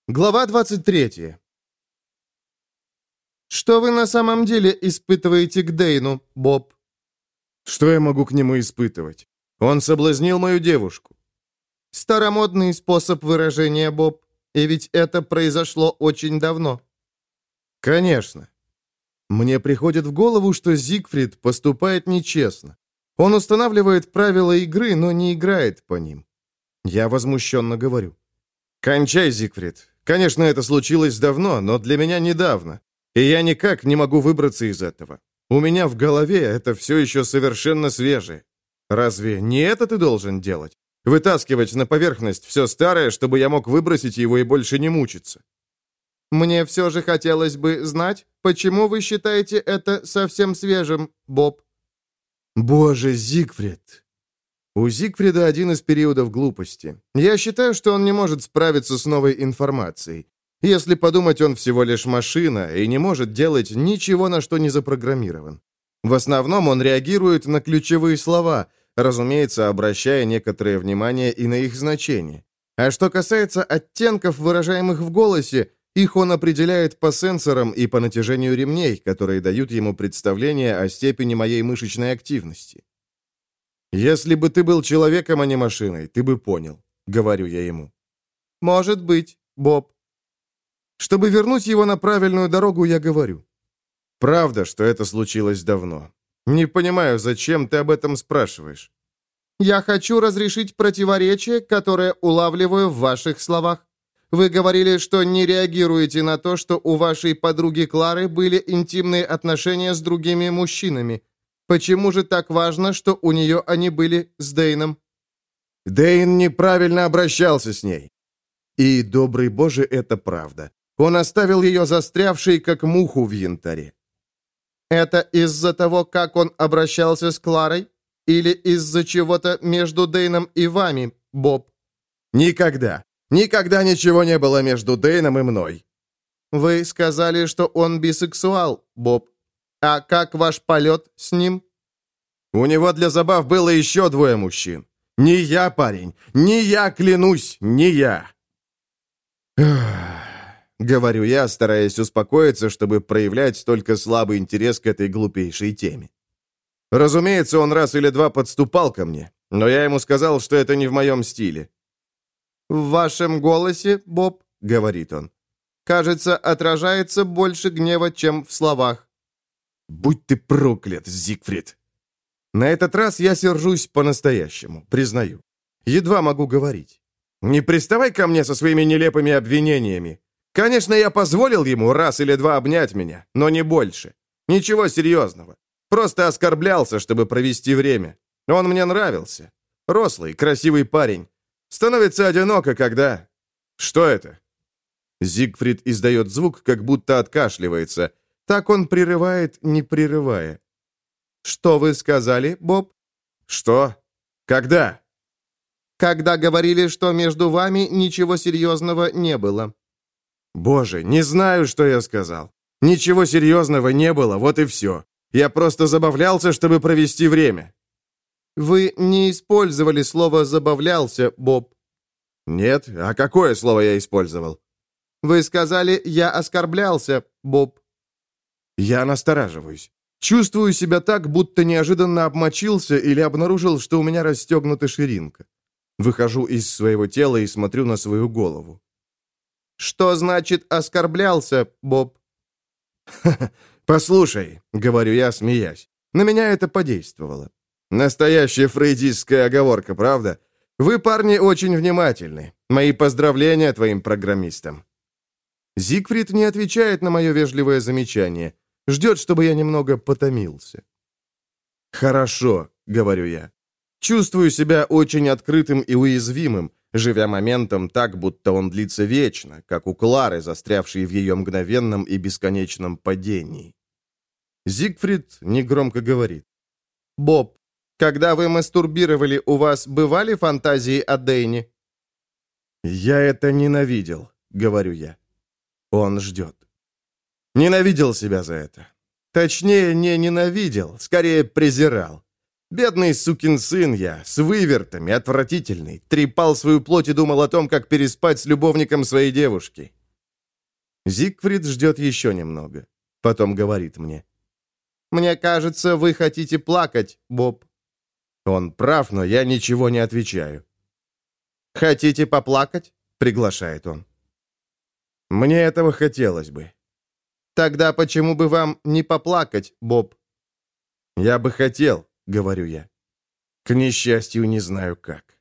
Глава 23. Что вы на самом деле испытываете к Дэйну, Боб? Что я могу к нему испытывать? Он соблазнил мою девушку. Старомодный способ выражения, Боб. И ведь это произошло очень давно. Конечно. Мне приходит в голову, что Зигфрид поступает нечестно. Он устанавливает правила игры, но не играет по ним. Я возмущенно говорю. «Кончай, Зигфрид. Конечно, это случилось давно, но для меня недавно. И я никак не могу выбраться из этого. У меня в голове это все еще совершенно свежее. Разве не это ты должен делать? Вытаскивать на поверхность все старое, чтобы я мог выбросить его и больше не мучиться». Мне все же хотелось бы знать, почему вы считаете это совсем свежим, Боб? Боже, Зигфрид. У Зигфрида один из периодов глупости. Я считаю, что он не может справиться с новой информацией. Если подумать, он всего лишь машина и не может делать ничего, на что не запрограммирован. В основном он реагирует на ключевые слова, разумеется, обращая некоторое внимание и на их значение. А что касается оттенков, выражаемых в голосе, их он определяет по сенсорам и по натяжению ремней, которые дают ему представление о степени моей мышечной активности. «Если бы ты был человеком, а не машиной, ты бы понял», — говорю я ему. Может быть, Боб. Чтобы вернуть его на правильную дорогу, я говорю. Правда, что это случилось давно. Не понимаю, зачем ты об этом спрашиваешь. Я хочу разрешить противоречие, которое улавливаю в ваших словах. Вы говорили, что не реагируете на то, что у вашей подруги Клары были интимные отношения с другими мужчинами. Почему же так важно, что у нее они были с Дэйном? Дэйн неправильно обращался с ней. И, добрый Боже, это правда. Он оставил ее застрявшей, как муху в янтаре. Это из-за того, как он обращался с Кларой? Или из-за чего-то между Дэйном и вами, Боб? Никогда. Никогда ничего не было между Дэйном и мной. Вы сказали, что он бисексуал, Боб. А как ваш полет с ним? У него для забав было еще двое мужчин. Не я, парень. Не я, клянусь, не я. Говорю я, стараясь успокоиться, чтобы проявлять только слабый интерес к этой глупейшей теме. Разумеется, он раз или два подступал ко мне, но я ему сказал, что это не в моем стиле. «В вашем голосе, Боб, — говорит он, — кажется, отражается больше гнева, чем в словах». «Будь ты проклят, Зигфрид!» На этот раз я сержусь по-настоящему, признаю. Едва могу говорить. Не приставай ко мне со своими нелепыми обвинениями. Конечно, я позволил ему раз или два обнять меня, но не больше. Ничего серьезного. Просто оскорблялся, чтобы провести время. Он мне нравился. Рослый, красивый парень. Становится одиноко, когда... Что это? Зигфрид издает звук, как будто откашливается. Так он прерывает, не прерывая. «Что вы сказали, Боб?» «Что? Когда?» «Когда говорили, что между вами ничего серьезного не было». «Боже, не знаю, что я сказал. Ничего серьезного не было, вот и все. Я просто забавлялся, чтобы провести время». «Вы не использовали слово «забавлялся», Боб». «Нет? А какое слово я использовал?» «Вы сказали, я оскорблялся, Боб». Я настораживаюсь. Чувствую себя так, будто неожиданно обмочился или обнаружил, что у меня расстегнута ширинка. Выхожу из своего тела и смотрю на свою голову. «Что значит оскорблялся, Боб?» «Послушай», — говорю я, смеясь, — на меня это подействовало. Настоящая фрейдистская оговорка, правда? Вы, парни, очень внимательны. Мои поздравления твоим программистам». Зигфрид не отвечает на мое вежливое замечание. Ждет, чтобы я немного потомился. «Хорошо», — говорю я. Чувствую себя очень открытым и уязвимым, живя моментом так, будто он длится вечно, как у Клары, застрявшей в ее мгновенном и бесконечном падении. Зигфрид негромко говорит. «Боб, когда вы мастурбировали, у вас бывали фантазии о Дэйне?» «Я это ненавидел», — говорю я. Он ждет. Ненавидел себя за это. Точнее, не ненавидел, скорее презирал. Бедный сукин сын я, с вывертами, отвратительный, трепал свою плоть и думал о том, как переспать с любовником своей девушки. Зигфрид ждет еще немного. Потом говорит мне. «Мне кажется, вы хотите плакать, Боб». Он прав, но я ничего не отвечаю. «Хотите поплакать?» — приглашает он. Мне этого хотелось бы. «Тогда почему бы вам не поплакать, Боб?» Я бы хотел, — говорю я. К несчастью, не знаю как.